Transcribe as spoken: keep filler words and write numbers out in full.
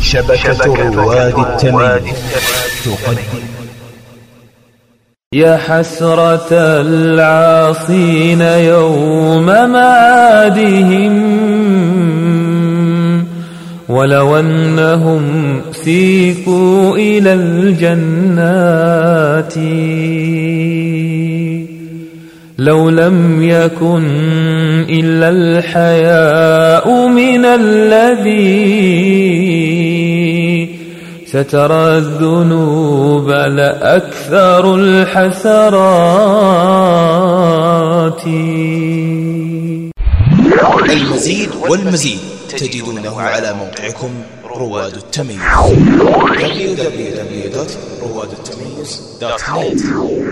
شبكة رواد التمييز تقدم. يا حسرة العاصين يوم معادهم، ولو أنهم سيقوا إلى الجنات، لو لم يكن إلا الحياء من الذي سترى الذنوب لأكثر الحسرات. المزيد والمزيد تجدونه على موقعكم رواد التمييز دبليو دبليو دبليو دوت رواد التمييز دوت نت.